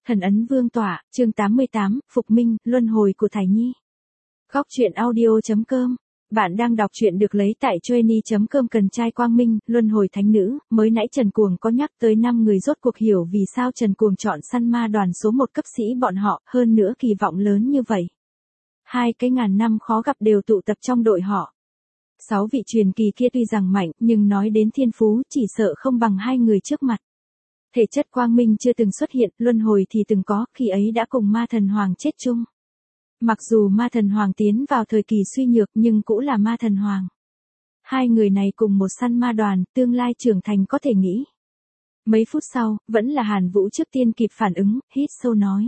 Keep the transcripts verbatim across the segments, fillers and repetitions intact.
Thần ấn vương tỏa, chương tám mươi tám, Phục Minh, Luân hồi của Thải Nhi. Góc truyện audio chấm com. Bạn đang đọc truyện được lấy tại trainee chấm com. Cần trai quang minh, luân hồi thánh nữ. Mới nãy Trần Cuồng có nhắc tới năm người, rốt cuộc hiểu vì sao Trần Cuồng chọn săn ma đoàn số một cấp sĩ bọn họ, hơn nữa kỳ vọng lớn như vậy. Hai cái ngàn năm khó gặp đều tụ tập trong đội họ. Sáu vị truyền kỳ kia tuy rằng mạnh, nhưng nói đến thiên phú chỉ sợ không bằng hai người trước mặt. Thể chất quang minh chưa từng xuất hiện, luân hồi thì từng có, khi ấy đã cùng ma thần hoàng chết chung. Mặc dù ma thần hoàng tiến vào thời kỳ suy nhược nhưng cũng là ma thần hoàng. Hai người này cùng một săn ma đoàn, tương lai trưởng thành có thể nghĩ. Mấy phút sau, vẫn là Hàn Vũ trước tiên kịp phản ứng, hít sâu nói.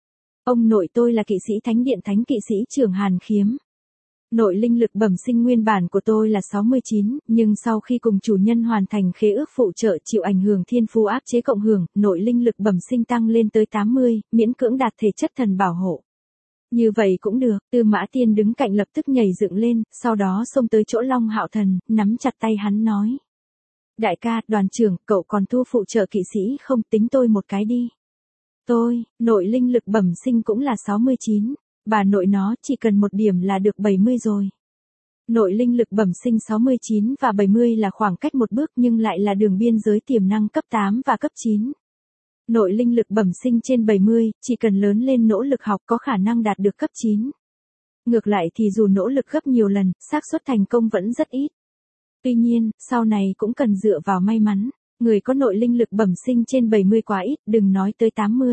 Ông nội tôi là kỵ sĩ thánh điện thánh kỵ sĩ trưởng Hàn Khiếm. Nội linh lực bẩm sinh nguyên bản của tôi là sáu mươi chín, nhưng sau khi cùng chủ nhân hoàn thành khế ước phụ trợ chịu ảnh hưởng thiên phú áp chế cộng hưởng, nội linh lực bẩm sinh tăng lên tới tám mươi, miễn cưỡng đạt thể chất thần bảo hộ. Như vậy cũng được, Tư Mã Tiên đứng cạnh lập tức nhảy dựng lên, sau đó xông tới chỗ Long Hạo Thần, nắm chặt tay hắn nói. Đại ca, đoàn trưởng, cậu còn thu phụ trợ kỵ sĩ không, tính tôi một cái đi. Tôi, nội linh lực bẩm sinh cũng là sáu mươi chín. Bà nội nó chỉ cần một điểm là được bảy mươi rồi. Nội linh lực bẩm sinh sáu mươi chín và bảy mươi là khoảng cách một bước nhưng lại là đường biên giới tiềm năng cấp tám và cấp chín. Nội linh lực bẩm sinh trên bảy mươi, chỉ cần lớn lên nỗ lực học có khả năng đạt được cấp chín. Ngược lại thì dù nỗ lực gấp nhiều lần, xác suất thành công vẫn rất ít. Tuy nhiên, sau này cũng cần dựa vào may mắn. Người có nội linh lực bẩm sinh trên bảy mươi quá ít, đừng nói tới tám mươi.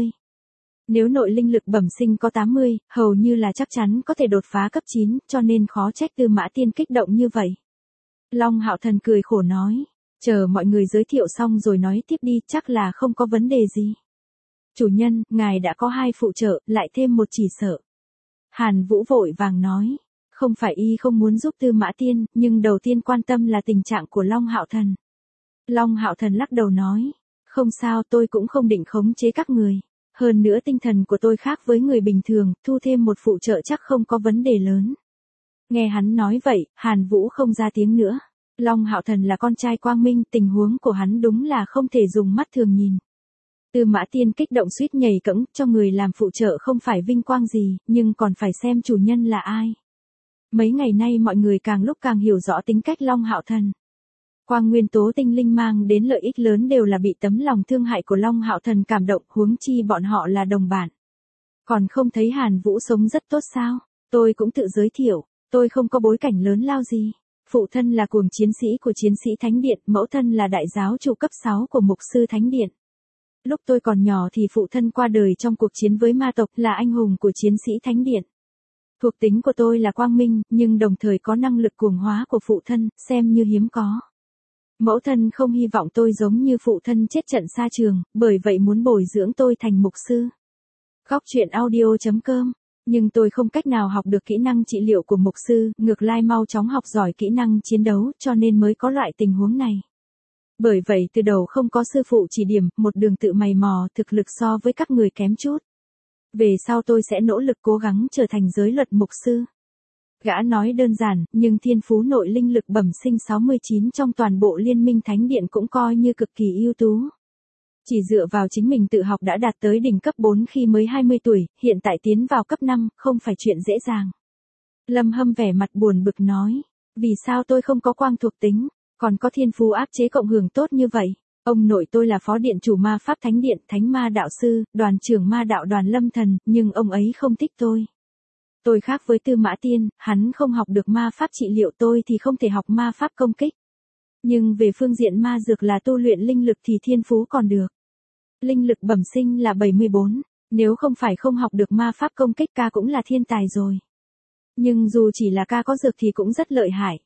Nếu nội linh lực bẩm sinh có tám mươi, hầu như là chắc chắn có thể đột phá cấp chín, cho nên khó trách Tư Mã Tiên kích động như vậy. Long Hạo Thần cười khổ nói, chờ mọi người giới thiệu xong rồi nói tiếp đi, chắc là không có vấn đề gì. Chủ nhân, ngài đã có hai phụ trợ, lại thêm một chỉ sợ. Hàn Vũ vội vàng nói, không phải y không muốn giúp Tư Mã Tiên, nhưng đầu tiên quan tâm là tình trạng của Long Hạo Thần. Long Hạo Thần lắc đầu nói, không sao, tôi cũng không định khống chế các người. Hơn nữa tinh thần của tôi khác với người bình thường, thu thêm một phụ trợ chắc không có vấn đề lớn. Nghe hắn nói vậy, Hàn Vũ không ra tiếng nữa. Long Hạo Thần là con trai quang minh, tình huống của hắn đúng là không thể dùng mắt thường nhìn. Tư Mã Tiên kích động suýt nhảy cẫng, cho người làm phụ trợ không phải vinh quang gì, nhưng còn phải xem chủ nhân là ai. Mấy ngày nay mọi người càng lúc càng hiểu rõ tính cách Long Hạo Thần. Quang nguyên tố tinh linh mang đến lợi ích lớn đều là bị tấm lòng thương hại của Long Hạo Thần cảm động, huống chi bọn họ là đồng bạn. Còn không thấy Hàn Vũ sống rất tốt sao? Tôi cũng tự giới thiệu, tôi không có bối cảnh lớn lao gì. Phụ thân là cuồng chiến sĩ của chiến sĩ Thánh Điện, mẫu thân là đại giáo chủ cấp sáu của mục sư Thánh Điện. Lúc tôi còn nhỏ thì phụ thân qua đời trong cuộc chiến với ma tộc, là anh hùng của chiến sĩ Thánh Điện. Thuộc tính của tôi là quang minh, nhưng đồng thời có năng lực cuồng hóa của phụ thân, xem như hiếm có. Mẫu thân không hy vọng tôi giống như phụ thân chết trận xa trường, bởi vậy muốn bồi dưỡng tôi thành mục sư. Góc truyện audio chấm com. Nhưng tôi không cách nào học được kỹ năng trị liệu của mục sư, ngược lại mau chóng học giỏi kỹ năng chiến đấu, cho nên mới có loại tình huống này. Bởi vậy từ đầu không có sư phụ chỉ điểm, một đường tự mày mò, thực lực so với các người kém chút. Về sau tôi sẽ nỗ lực cố gắng trở thành giới luật mục sư. Gã nói đơn giản, nhưng thiên phú nội linh lực bẩm sinh sáu mươi chín trong toàn bộ Liên minh Thánh Điện cũng coi như cực kỳ ưu tú. Chỉ dựa vào chính mình tự học đã đạt tới đỉnh cấp bốn khi mới hai mươi tuổi, hiện tại tiến vào cấp năm, không phải chuyện dễ dàng. Lâm Hâm vẻ mặt buồn bực nói, vì sao tôi không có quang thuộc tính, còn có thiên phú áp chế cộng hưởng tốt như vậy? Ông nội tôi là phó điện chủ ma pháp Thánh Điện, thánh ma đạo sư, đoàn trưởng ma đạo đoàn Lâm Thần, nhưng ông ấy không thích tôi. Tôi khác với Tư Mã Tiên, hắn không học được ma pháp trị liệu, tôi thì không thể học ma pháp công kích. Nhưng về phương diện ma dược là tu luyện linh lực thì thiên phú còn được. Linh lực bẩm sinh là bảy mươi bốn, nếu không phải không học được ma pháp công kích ca cũng là thiên tài rồi. Nhưng dù chỉ là ca có dược thì cũng rất lợi hại.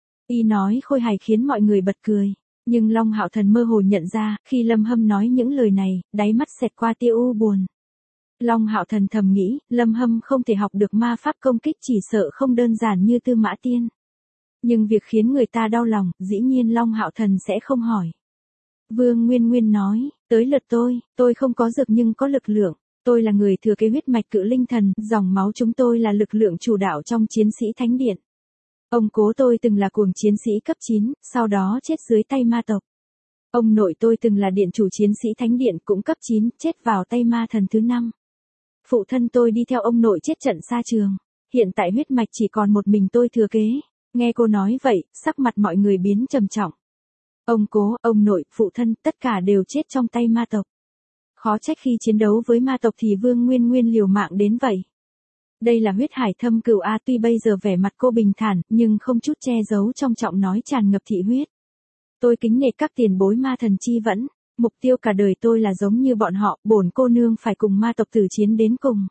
Y nói khôi hài khiến mọi người bật cười. Nhưng Long Hạo Thần mơ hồ nhận ra, khi Lâm Hâm nói những lời này, đáy mắt xẹt qua tia u buồn. Long Hạo Thần thầm nghĩ, Lâm Hâm không thể học được ma pháp công kích chỉ sợ không đơn giản như Tư Mã Tiên. Nhưng việc khiến người ta đau lòng, dĩ nhiên Long Hạo Thần sẽ không hỏi. Vương Nguyên Nguyên nói, tới lượt tôi, tôi không có dược nhưng có lực lượng. Tôi là người thừa kế huyết mạch cự linh thần, dòng máu chúng tôi là lực lượng chủ đạo trong chiến sĩ Thánh Điện. Ông cố tôi từng là cuồng chiến sĩ cấp chín, sau đó chết dưới tay ma tộc. Ông nội tôi từng là điện chủ chiến sĩ thánh điện cũng cấp chín, chết vào tay ma thần thứ năm. Phụ thân tôi đi theo ông nội chết trận xa trường. Hiện tại huyết mạch chỉ còn một mình tôi thừa kế. Nghe cô nói vậy, sắc mặt mọi người biến trầm trọng. Ông cố, ông nội, phụ thân, tất cả đều chết trong tay ma tộc. Khó trách khi chiến đấu với ma tộc thì Vương Nguyên Nguyên liều mạng đến vậy. Đây là huyết hải thâm cửu a, tuy bây giờ vẻ mặt cô bình thản, nhưng không chút che giấu trong giọng nói tràn ngập thị huyết. Tôi kính nể các tiền bối ma thần chi vẫn, mục tiêu cả đời tôi là giống như bọn họ, bổn cô nương phải cùng ma tộc tử chiến đến cùng.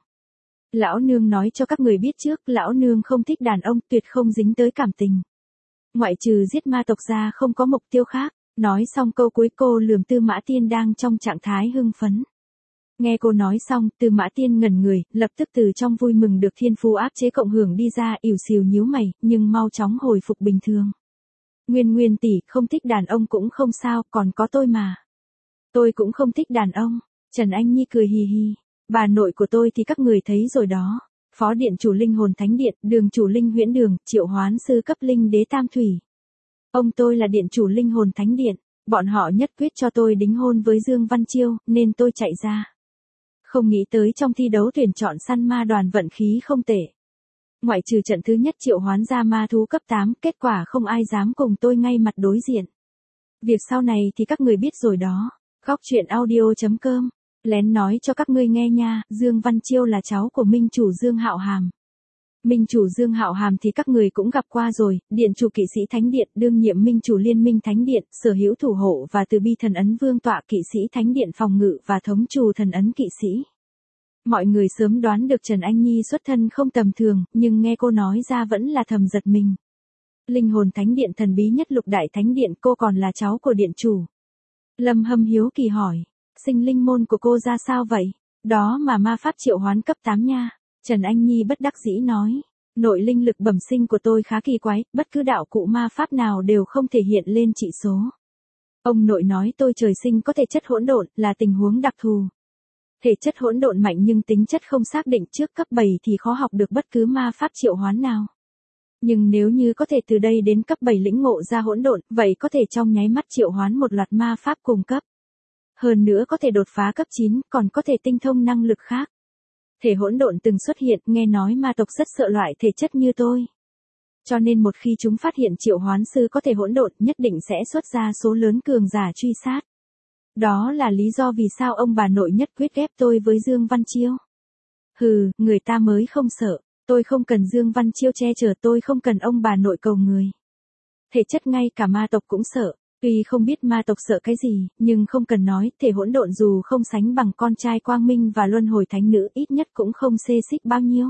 Lão nương nói cho các người biết trước, lão nương không thích đàn ông, tuyệt không dính tới cảm tình. Ngoại trừ giết ma tộc ra không có mục tiêu khác. Nói xong câu cuối cô lườm Tư Mã Tiên đang trong trạng thái hưng phấn. Nghe cô nói xong, Tư Mã Tiên ngẩn người, lập tức từ trong vui mừng được thiên phú áp chế cộng hưởng đi ra, ỉu xìu nhíu mày, nhưng mau chóng hồi phục bình thường. Nguyên Nguyên tỷ, không thích đàn ông cũng không sao, còn có tôi mà. Tôi cũng không thích đàn ông. Trần Anh Nhi cười hì hì. Bà nội của tôi thì các người thấy rồi đó. Phó điện chủ linh hồn thánh điện, đường chủ linh huyễn đường, triệu hoán sư cấp linh đế tam thủy. Ông tôi là điện chủ linh hồn thánh điện, bọn họ nhất quyết cho tôi đính hôn với Dương Văn Chiêu, nên tôi chạy ra. Không nghĩ tới trong thi đấu tuyển chọn săn ma đoàn vận khí không tệ. Ngoại trừ trận thứ nhất triệu hoán ra ma thú cấp tám, kết quả không ai dám cùng tôi ngay mặt đối diện. Việc sau này thì các người biết rồi đó. Góc truyện audio chấm com, lén nói cho các ngươi nghe nha, Dương Văn Chiêu là cháu của minh chủ Dương Hạo Hàm. Minh chủ Dương Hạo Hàm thì các người cũng gặp qua rồi, điện chủ kỵ sĩ thánh điện, đương nhiệm minh chủ liên minh thánh điện, sở hữu thủ hộ và từ bi thần ấn vương tọa kỵ sĩ thánh điện phòng ngự và thống chủ thần ấn kỵ sĩ. Mọi người sớm đoán được Trần Anh Nhi xuất thân không tầm thường, nhưng nghe cô nói ra vẫn là thầm giật mình. Linh hồn thánh điện thần bí nhất lục đại thánh điện, cô còn là cháu của điện chủ. Lâm Hâm hiếu kỳ hỏi, sinh linh môn của cô ra sao vậy? Đó mà ma pháp triệu hoán cấp tám nha. Trần Anh Nhi bất đắc dĩ nói, nội linh lực bẩm sinh của tôi khá kỳ quái, bất cứ đạo cụ ma pháp nào đều không thể hiện lên trị số. Ông nội nói tôi trời sinh có thể chất hỗn độn, là tình huống đặc thù. Thể chất hỗn độn mạnh nhưng tính chất không xác định, trước cấp bảy thì khó học được bất cứ ma pháp triệu hoán nào. Nhưng nếu như có thể từ đây đến cấp bảy lĩnh ngộ ra hỗn độn, vậy có thể trong nháy mắt triệu hoán một loạt ma pháp cùng cấp. Hơn nữa có thể đột phá cấp chín, còn có thể tinh thông năng lực khác. Thể hỗn độn từng xuất hiện, nghe nói ma tộc rất sợ loại thể chất như tôi. Cho nên một khi chúng phát hiện triệu hoán sư có thể hỗn độn, nhất định sẽ xuất ra số lớn cường giả truy sát. Đó là lý do vì sao ông bà nội nhất quyết ghép tôi với Dương Văn Chiêu. Hừ, người ta mới không sợ, tôi không cần Dương Văn Chiêu che chở, tôi không cần ông bà nội cầu người. Thể chất ngay cả ma tộc cũng sợ. Tuy không biết ma tộc sợ cái gì, nhưng không cần nói, thể hỗn độn dù không sánh bằng con trai Quang Minh và Luân Hồi Thánh Nữ, ít nhất cũng không xê xích bao nhiêu.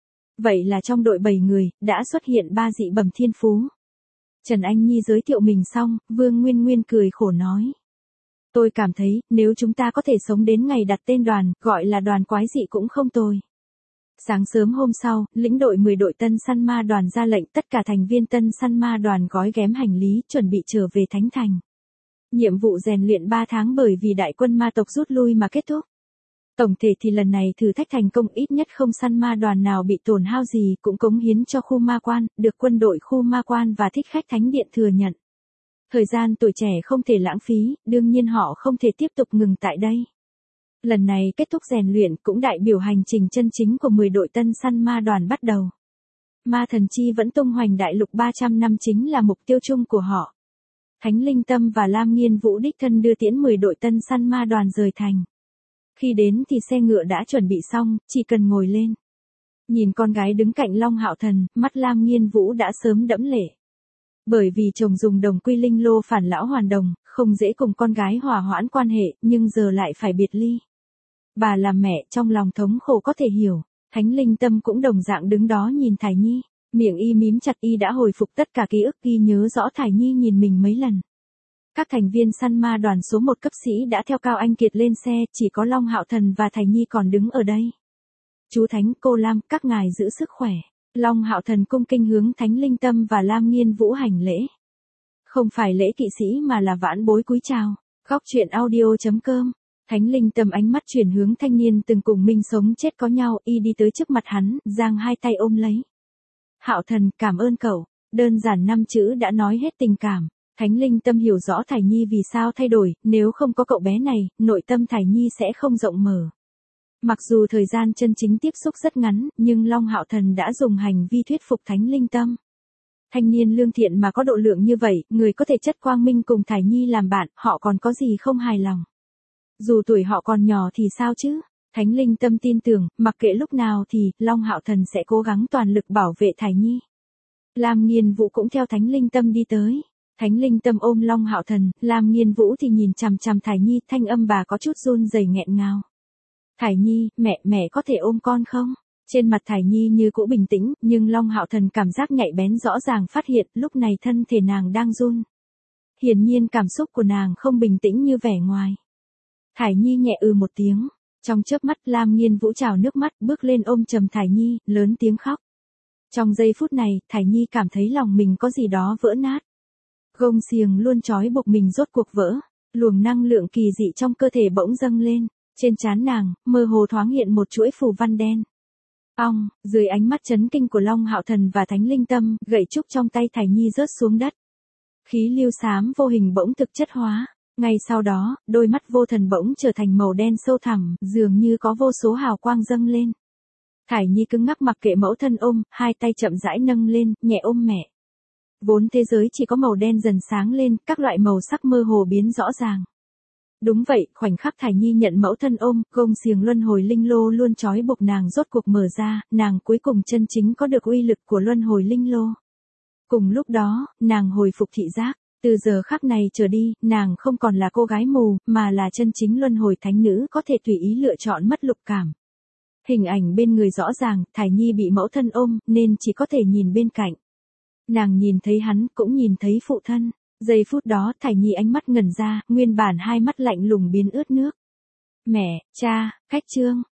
Vậy là trong đội bảy người, đã xuất hiện ba dị bẩm thiên phú. Trần Anh Nhi giới thiệu mình xong, Vương Nguyên Nguyên cười khổ nói. Tôi cảm thấy, nếu chúng ta có thể sống đến ngày đặt tên đoàn, gọi là đoàn quái dị cũng không tồi. Sáng sớm hôm sau, lĩnh đội mười đội tân săn ma đoàn ra lệnh tất cả thành viên tân săn ma đoàn gói ghém hành lý, chuẩn bị trở về Thánh Thành. Nhiệm vụ rèn luyện ba tháng bởi vì đại quân ma tộc rút lui mà kết thúc. Tổng thể thì lần này thử thách thành công, ít nhất không săn ma đoàn nào bị tổn hao gì, cũng cống hiến cho khu ma quan, được quân đội khu ma quan và thích khách thánh điện thừa nhận. Thời gian tuổi trẻ không thể lãng phí, đương nhiên họ không thể tiếp tục ngừng tại đây. Lần này kết thúc rèn luyện cũng đại biểu hành trình chân chính của mười đội tân săn ma đoàn bắt đầu. Ma thần chi vẫn tung hoành đại lục ba trăm năm chính là mục tiêu chung của họ. Thánh Linh Tâm và Lam Nghiên Vũ đích thân đưa tiễn mười đội tân săn ma đoàn rời thành. Khi đến thì xe ngựa đã chuẩn bị xong, chỉ cần ngồi lên. Nhìn con gái đứng cạnh Long Hạo Thần, mắt Lam Nghiên Vũ đã sớm đẫm lệ. Bởi vì chồng dùng đồng quy linh lô phản lão hoàn đồng, không dễ cùng con gái hòa hoãn quan hệ, nhưng giờ lại phải biệt ly. Bà làm mẹ trong lòng thống khổ có thể hiểu. Thánh Linh Tâm cũng đồng dạng đứng đó nhìn Thải Nhi, miệng y mím chặt, y đã hồi phục tất cả ký ức, y nhớ rõ Thải Nhi nhìn mình mấy lần. Các thành viên săn ma đoàn số một cấp sĩ đã theo Cao Anh Kiệt lên xe, chỉ có Long Hạo Thần và Thải Nhi còn đứng ở đây. Chú Thánh, cô Lam, các ngài giữ sức khỏe. Long Hạo Thần cung kinh hướng Thánh Linh Tâm và Lam Nghiên Vũ hành lễ. Không phải lễ kỵ sĩ mà là vãn bối cúi chào. Góc truyện audio chấm com. Thánh Linh Tâm ánh mắt chuyển hướng thanh niên từng cùng mình sống chết có nhau, y đi tới trước mặt hắn, giang hai tay ôm lấy. Hạo Thần, cảm ơn cậu. Đơn giản năm chữ đã nói hết tình cảm. Thánh Linh Tâm hiểu rõ Thải Nhi vì sao thay đổi, nếu không có cậu bé này, nội tâm Thải Nhi sẽ không rộng mở. Mặc dù thời gian chân chính tiếp xúc rất ngắn, nhưng Long Hạo Thần đã dùng hành vi thuyết phục Thánh Linh Tâm. Thanh niên lương thiện mà có độ lượng như vậy, người có thể chất quang minh cùng Thải Nhi làm bạn, họ còn có gì không hài lòng. Dù tuổi họ còn nhỏ thì sao chứ? Thánh Linh Tâm tin tưởng, mặc kệ lúc nào thì, Long Hạo Thần sẽ cố gắng toàn lực bảo vệ Thải Nhi. Lam Nghiên Vũ cũng theo Thánh Linh Tâm đi tới. Thánh Linh Tâm ôm Long Hạo Thần, Lam Nghiên Vũ thì nhìn chằm chằm Thải Nhi, thanh âm bà có chút run rẩy nghẹn ngào. Thải Nhi, mẹ, mẹ có thể ôm con không? Trên mặt Thải Nhi như cũ bình tĩnh, nhưng Long Hạo Thần cảm giác nhạy bén rõ ràng phát hiện, lúc này thân thể nàng đang run. Hiển nhiên cảm xúc của nàng không bình tĩnh như vẻ ngoài. Thải Nhi nhẹ ừ một tiếng, trong chớp mắt Lam Nghiên Vũ trào nước mắt, bước lên ôm chầm Thải Nhi, lớn tiếng khóc. Trong giây phút này, Thải Nhi cảm thấy lòng mình có gì đó vỡ nát. Gông xiềng luôn trói buộc mình rốt cuộc vỡ, luồng năng lượng kỳ dị trong cơ thể bỗng dâng lên, trên trán nàng, mơ hồ thoáng hiện một chuỗi phù văn đen. Ong, dưới ánh mắt chấn kinh của Long Hạo Thần và Thánh Linh Tâm, gậy trúc trong tay Thải Nhi rớt xuống đất. Khí lưu xám vô hình bỗng thực chất hóa, ngay sau đó, đôi mắt vô thần bỗng trở thành màu đen sâu thẳm, dường như có vô số hào quang dâng lên. Thải Nhi cứng ngắc mặc kệ mẫu thân ôm, hai tay chậm rãi nâng lên, nhẹ ôm mẹ. Vốn thế giới chỉ có màu đen dần sáng lên, các loại màu sắc mơ hồ biến rõ ràng. Đúng vậy, khoảnh khắc Thải Nhi nhận mẫu thân ôm, gông xiềng luân hồi linh lô luôn trói buộc nàng rốt cuộc mở ra, nàng cuối cùng chân chính có được uy lực của luân hồi linh lô. Cùng lúc đó, nàng hồi phục thị giác, từ giờ khắc này trở đi, nàng không còn là cô gái mù, mà là chân chính luân hồi thánh nữ có thể tùy ý lựa chọn mất lục cảm. Hình ảnh bên người rõ ràng, Thải Nhi bị mẫu thân ôm, nên chỉ có thể nhìn bên cạnh. Nàng nhìn thấy hắn, cũng nhìn thấy phụ thân. Giây phút đó, Thải Nhi ánh mắt ngẩn ra, nguyên bản hai mắt lạnh lùng biến ướt nước. Mẹ, cha, Khách Trương,